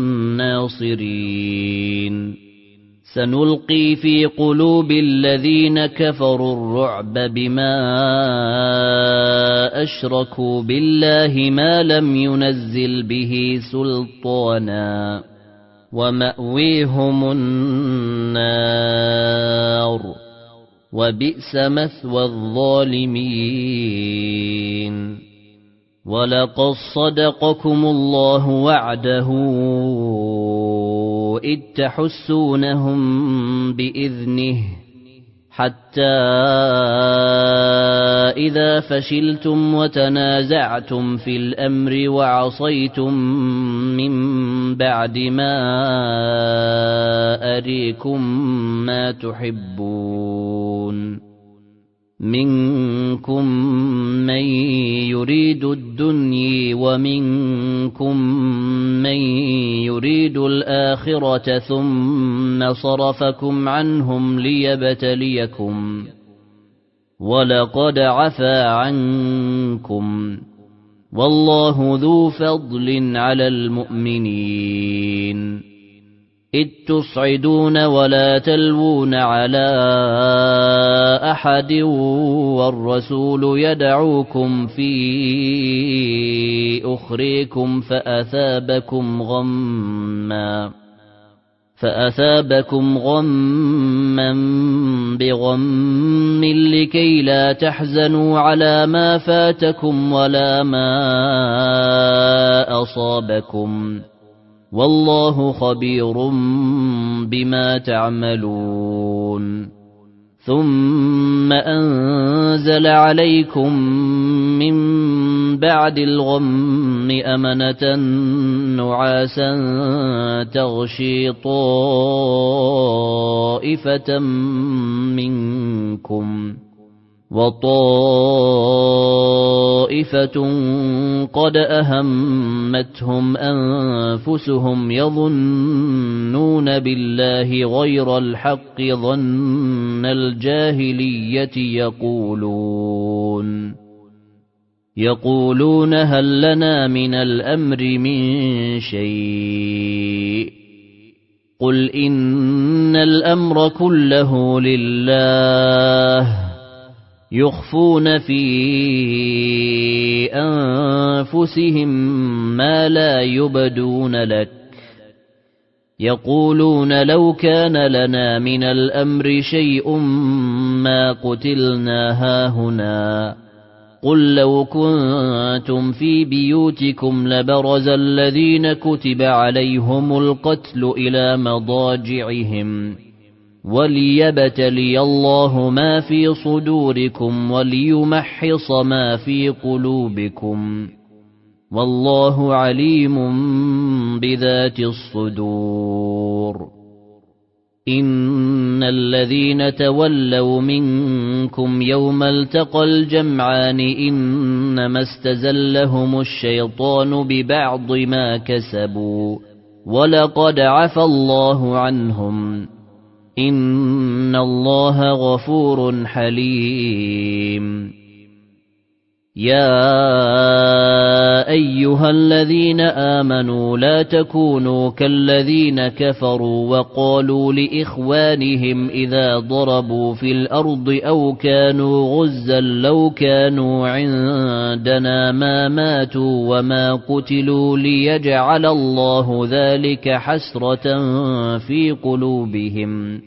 الناصرين سنلقي في قلوب الذين كفروا الرعب بما أشركوا بالله ما لم ينزل به سلطانا ومأويهم النار وبئس مثوى الظالمين ولقد صدقكم الله وعده إذ تحسونهم بإذنه حتى إذا فشلتم وتنازعتم في الأمر وعصيتم من بعد ما أريكم ما تحبون منكم من يريد الدنيا ومنكم من يريد الآخرة ثم صرفكم عنهم ليبتليكم ولقد عفا عنكم والله ذو فضل على المؤمنين إذ تصعدون ولا تلوون على أحد والرسول يدعوكم في أخريكم فأثابكم غما بغم لكي لا تحزنوا على ما فاتكم ولا ما أصابكم والله خبير بما تعملون ثم أنزل عليكم من بعد الغم أمنة نعاسا تغشي طائفة منكم وطائفة قد أهمتهم أنفسهم يظنون بالله غير الحق ظن الجاهلية يقولون هل لنا من الأمر من شيء قل إن الأمر كله لله يخفون في أنفسهم ما لا يبدون لك يقولون لو كان لنا من الأمر شيء ما قتلنا هاهنا قل لو كنتم في بيوتكم لبرز الذين كتب عليهم القتل إلى مضاجعهم وليبتلي الله ما في صدوركم وليمحص ما في قلوبكم والله عليم بذات الصدور إن الذين تولوا منكم يوم التقى الجمعان إنما استزلهم الشيطان ببعض ما كسبوا ولقد عفى الله عنهم إن الله غفور حليم يا أيها الذين آمنوا لا تكونوا كالذين كفروا وقالوا لإخوانهم إذا ضربوا في الأرض أو كانوا غزا لو كانوا عندنا ما ماتوا وما قتلوا ليجعل الله ذلك حسرة في قلوبهم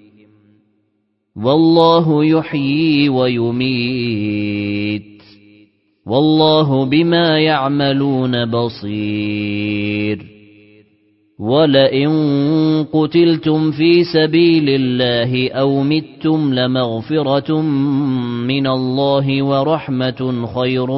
والله يحيي ويميت والله بما يعملون بصير ولئن قتلتم في سبيل الله أو متم لمغفرة من الله ورحمة خير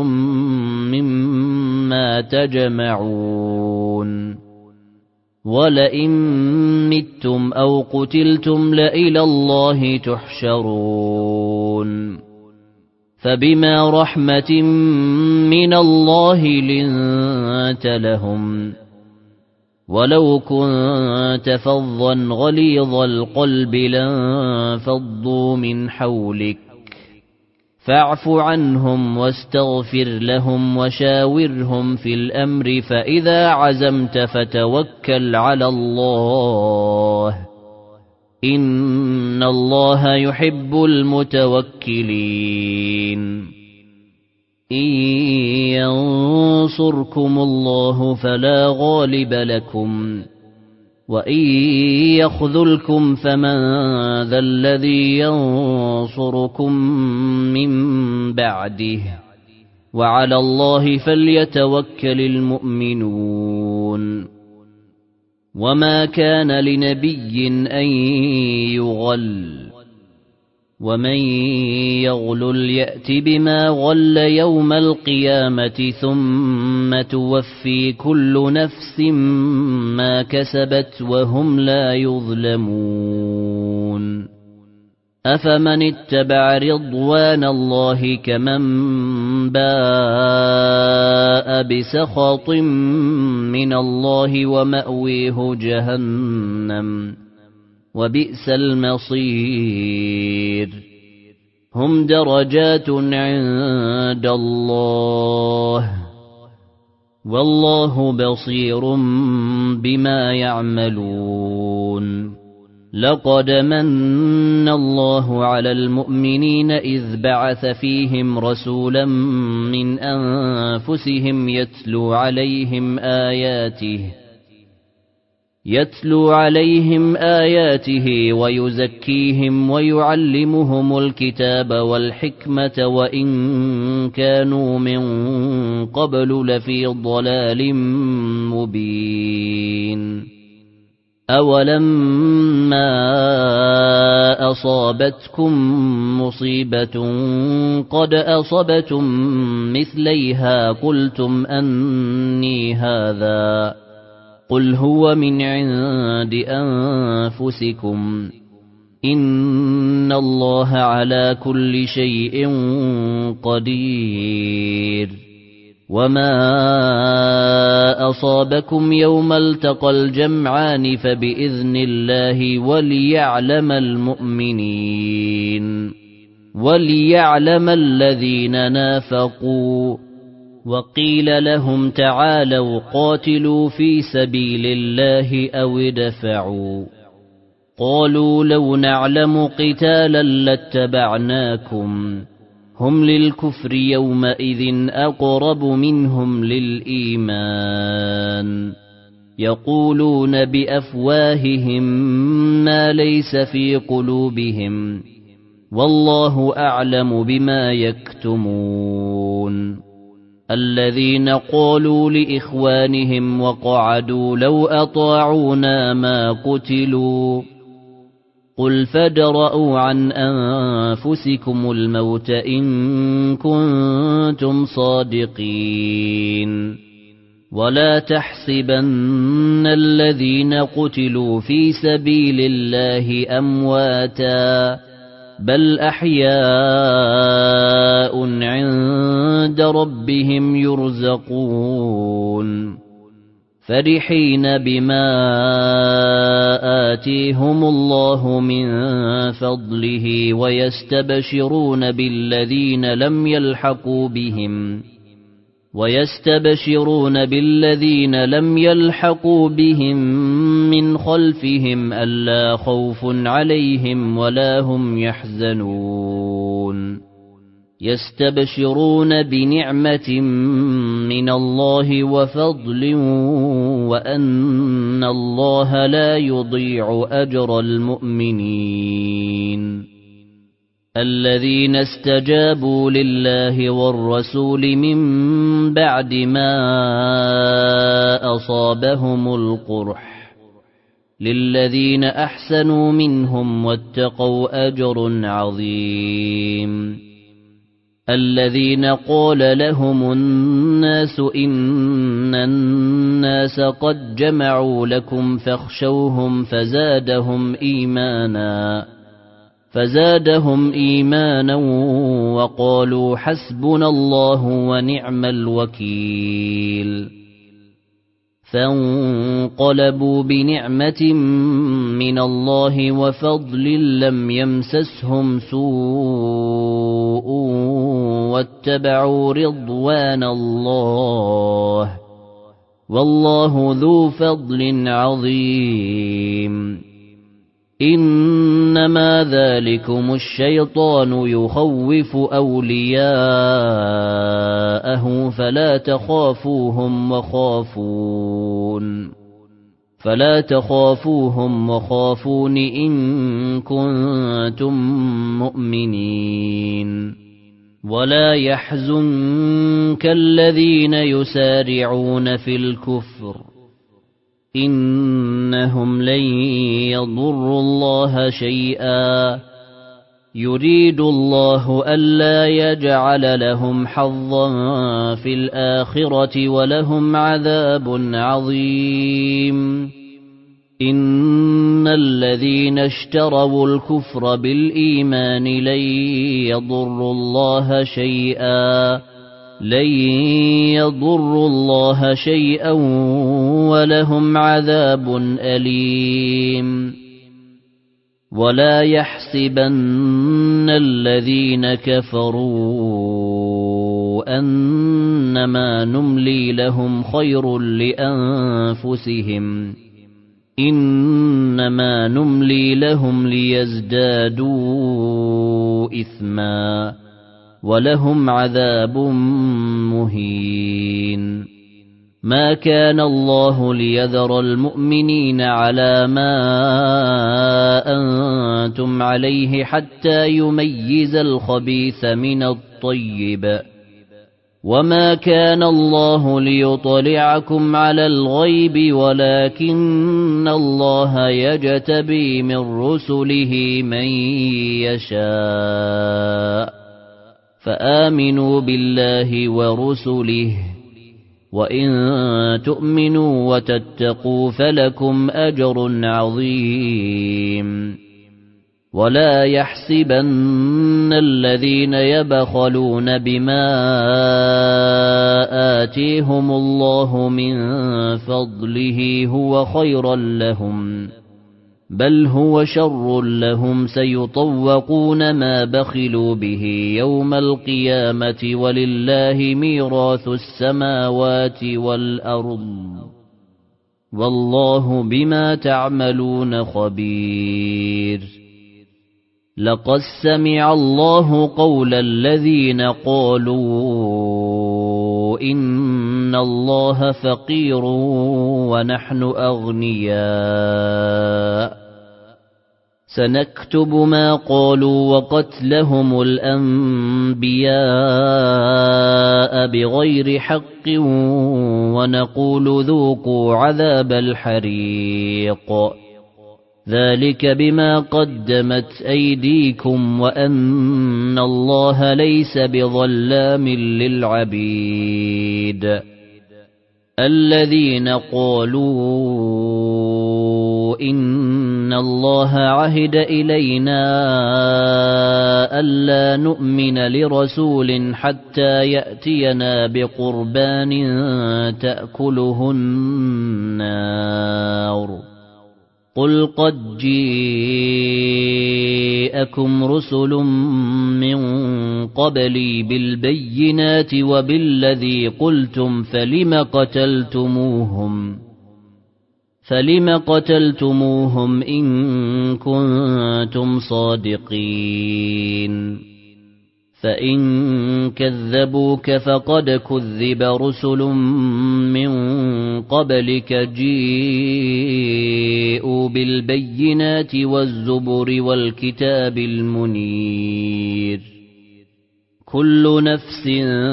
مما تجمعون ولئن متم أو قتلتم لإلى الله تحشرون فبما رحمة من الله لنت لهم ولو كنت فظا غليظ القلب لانفضوا من حولك فاعف عنهم واستغفر لهم وشاورهم في الأمر فإذا عزمت فتوكل على الله إن الله يحب المتوكلين إن ينصركم الله فلا غالب لكم وإن يخذلكم فمن ذا الذي ينصركم من بعده وعلى الله فليتوكل المؤمنون وما كان لنبي أن يغل ومن يغلل يأت بما غل يوم القيامة ثم توفي كل نفس ما كسبت وهم لا يظلمون أفمن اتبع رضوان الله كمن باء بسخط من الله ومأويه جهنم وبئس المصير هم درجات عند الله والله بصير بما يعملون لقد من الله على المؤمنين إذ بعث فيهم رسولا من أنفسهم يتلو عليهم آياته ويزكيهم ويعلمهم الكتاب والحكمة وإن كانوا من قبل لفي ضلال مبين أولما أصابتكم مصيبة قد أصبتم مثليها قلتم أني هذا قل هو من عند أنفسكم إن الله على كل شيء قدير وما أصابكم يوم التقى الجمعان فبإذن الله وليعلم الذين نافقوا وقيل لهم تعالوا قاتلوا في سبيل الله أو ادفعوا قالوا لو نعلم قتالا لاتبعناكم هم للكفر يومئذ أقرب منهم للإيمان يقولون بأفواههم ما ليس في قلوبهم والله أعلم بما يكتمون الذين قالوا لإخوانهم وقعدوا لو أطاعونا ما قتلوا قل فادرءوا عن أنفسكم الموت إن كنتم صادقين ولا تحسبن الذين قتلوا في سبيل الله أمواتا بل أحياء عند ربهم يرزقون فرحين بما آتيهم الله من فضله ويستبشرون بالذين لم يلحقوا بهم من خلفهم ألا خوف عليهم ولا هم يحزنون يستبشرون بنعمة من الله وفضل وأن الله لا يضيع أجر المؤمنين الذين استجابوا لله والرسول من بعد ما أصابهم القرح للذين أحسنوا منهم واتقوا أجر عظيم الذين قال لهم الناس إن الناس قد جمعوا لكم فاخشوهم فزادهم إيمانا وقالوا حسبنا الله ونعم الوكيل فانقلبوا بنعمة من الله وفضل لم يمسسهم سوء واتبعوا رضوان الله والله ذو فضل عظيم إنما ذلكم الشيطان يخوف أولياءه فلا تخافوهم وخافون إن كنتم مؤمنين ولا يحزنك الذين يسارعون في الكفر إنهم لن يضروا الله شيئا يريد الله ألا يجعل لهم حظا في الآخرة ولهم عذاب عظيم إن الذين اشتروا الكفر بالإيمان لن يضروا الله شيئا ولهم عذاب أليم ولا يحسبن الذين كفروا أنما نملي لهم خير لأنفسهم إنما نملي لهم ليزدادوا إثما ولهم عذاب مهين ما كان الله ليذر المؤمنين على ما أنتم عليه حتى يميز الخبيث من الطيب وما كان الله ليطلعكم على الغيب ولكن الله يجتبي من رسله من يشاء فآمنوا بالله ورسله وإن تؤمنوا وتتقوا فلكم أجر عظيم ولا يحسبن الذين يبخلون بما آتيهم الله من فضله هو خيرا لهم بل هو شر لهم سيطوقون ما بخلوا به يوم القيامة ولله ميراث السماوات والأرض والله بما تعملون خبير لقد سمع الله قول الذين قالوا إن الله فقير ونحن أغنياء سنكتب ما قالوا وقتلهم الأنبياء بغير حق ونقول ذوقوا عذاب الحريق ذلك بما قدمت أيديكم وأن الله ليس بظلام للعبيد الذين قالوا إن الله عهد إلينا ألا نؤمن لرسول حتى يأتينا بقربان تأكله النار قل قد جاءكم رسل من قبلي بالبينات وبالذي قلتم فلم قتلتموهم إن كنتم صادقين فإن كذبوك فقد كذب رسل من قبلك جاءوا بالبينات والزبر والكتاب المنير كل نفس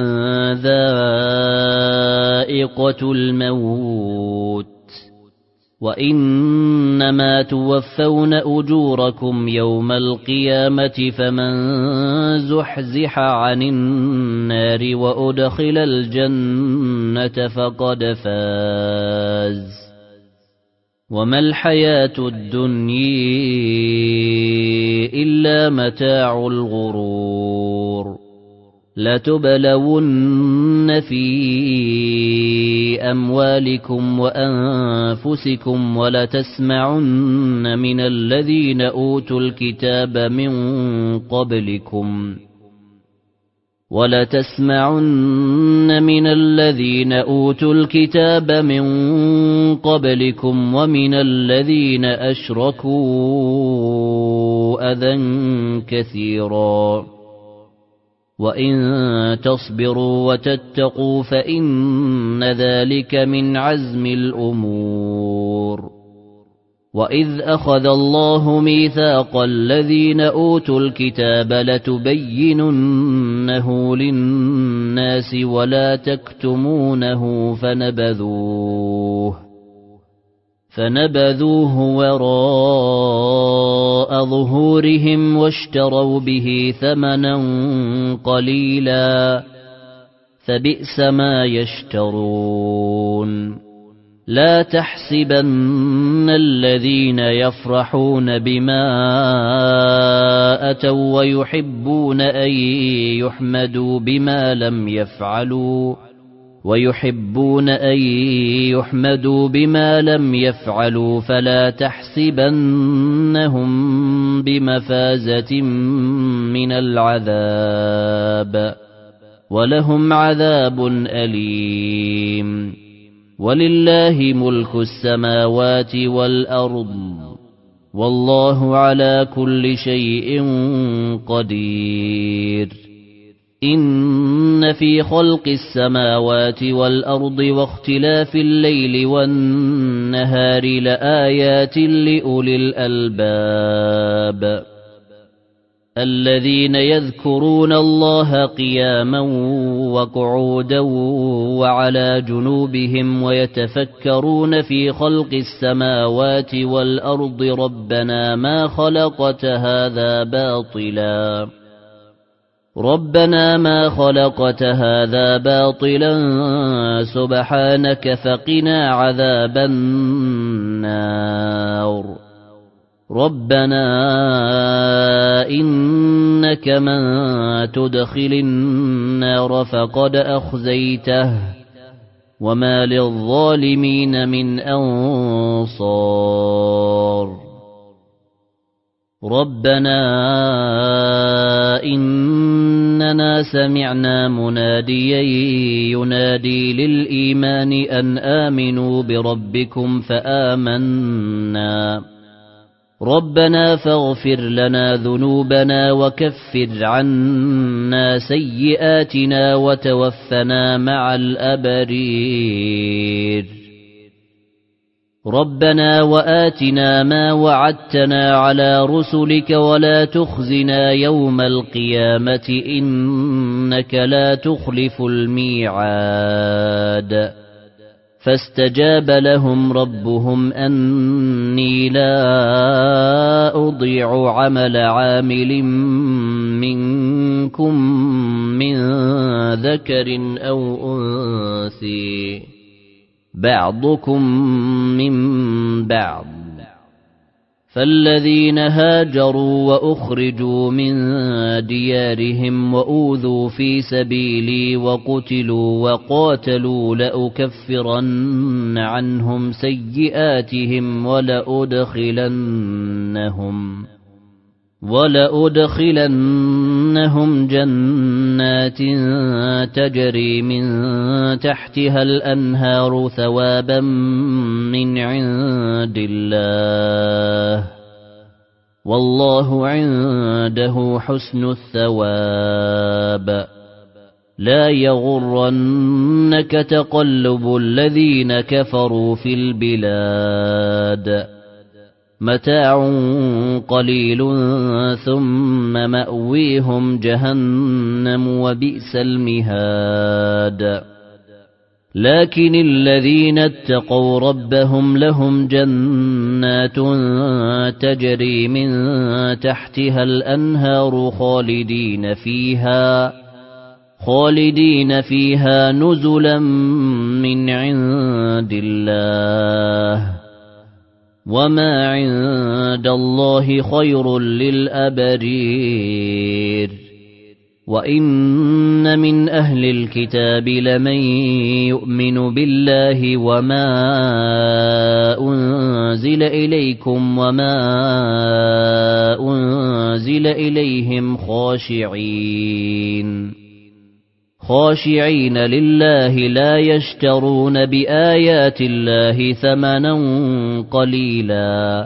ذائقة الموت وإنما توفون أجوركم يوم القيامة فمن زحزح عن النار وأدخل الجنة فقد فاز وما الحياة الدنيا إلا متاع الغرور لتبلون في أموالكم وأنفسكم ولتسمعن من الذين أوتوا الكتاب من قبلكم ومن الذين أشركوا أذى كثيرا وإن تصبروا وتتقوا فإن ذلك من عزم الأمور وإذ أخذ الله ميثاق الذين أوتوا الكتاب لتبيننه للناس ولا تكتمونه فنبذوه وراء ظهورهم واشتروا به ثمنا قليلا فبئس ما يشترون لا تحسبن الذين يفرحون بما أتوا ويحبون أن يحمدوا بما لم يفعلوا فلا تحسبنهم بمفازة من العذاب ولهم عذاب أليم ولله ملك السماوات والأرض والله على كل شيء قدير إن في خلق السماوات والأرض واختلاف الليل والنهار لآيات لأولي الألباب الذين يذكرون الله قياما وقعودا وعلى جنوبهم ويتفكرون في خلق السماوات والأرض ربنا ما خلقت هذا باطلا سبحانك فقنا عذاب النار ربنا إنك من تدخل النار فقد أخزيته وما للظالمين من أنصار ربنا إننا سمعنا مناديا ينادي للإيمان أن آمنوا بربكم فآمنا ربنا فاغفر لنا ذنوبنا وكفر عنا سيئاتنا وتوفنا مع الأبرير ربنا وآتنا ما وعدتنا على رسلك ولا تخزنا يوم القيامة إنك لا تخلف الميعاد فاستجاب لهم ربهم أني لا أضيع عمل عامل منكم من ذكر أو أنثى بعضكم من بعض فالذين هاجروا وأخرجوا من ديارهم وأوذوا في سبيلي وقتلوا وقاتلوا لأكفرن عنهم سيئاتهم ولأدخلنهم جنات تجري من تحتها الأنهار ثوابا من عند الله والله عنده حسن الثواب لا يغرنك تقلب الذين كفروا في البلاد متاع قليل ثم مأويهم جهنم وبئس المهاد لكن الذين اتقوا ربهم لهم جنات تجري من تحتها الأنهار خالدين فيها نزلا من عند الله وما عند الله خير للأبرير وإن من أهل الكتاب لمن يؤمن بالله وما أنزل إليكم وما أنزل إليهم خاشعين لله لا يشترون بآيات الله ثمنا قليلا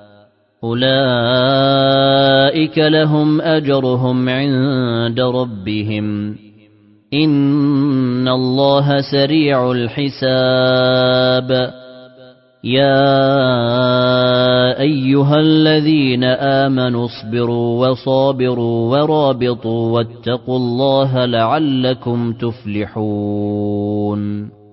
أولئك لهم أجرهم عند ربهم إن الله سريع الحساب يا أيها الذين آمنوا اصبروا وصابروا ورابطوا واتقوا الله لعلكم تفلحون